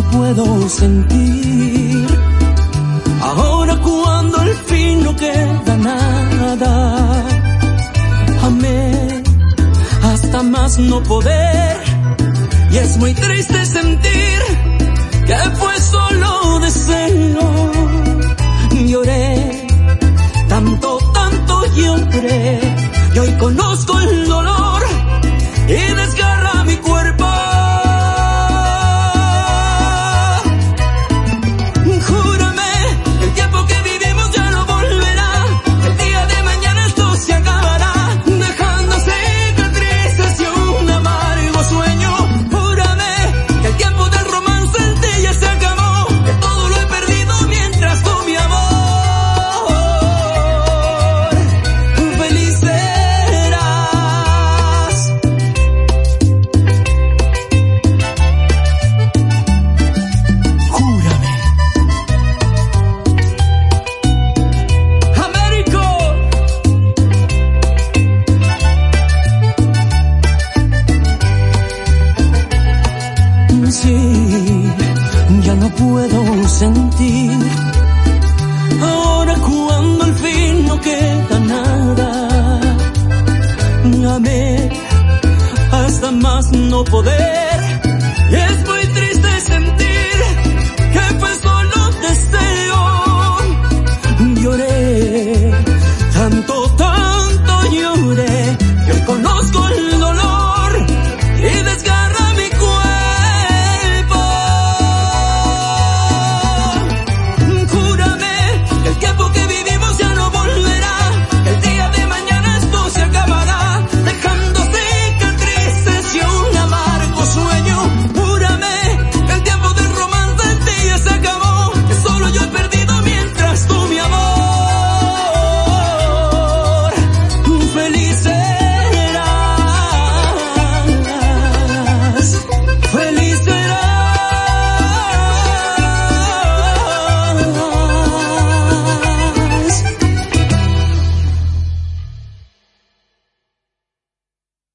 puedo sentir. Ahora cuando al fin no queda nada, amé hasta más no poder. Y es muy triste sentir que fue solo deseo. Lloré, tanto lloré, y hoy conozco el dolor y desgarra mi cuerpo. Júrame, el tiempo que vivimos ya no volverá. El día de mañana esto se acabará, dejando cicatrices y un amargo sueño. Júrame que el tiempo del romance en ti ya se acabó, que todo lo he perdido mientras tú mi amor. Ya no puedo sentir. Ahora cuando al fin no queda nada, amé hasta más no poder. Y es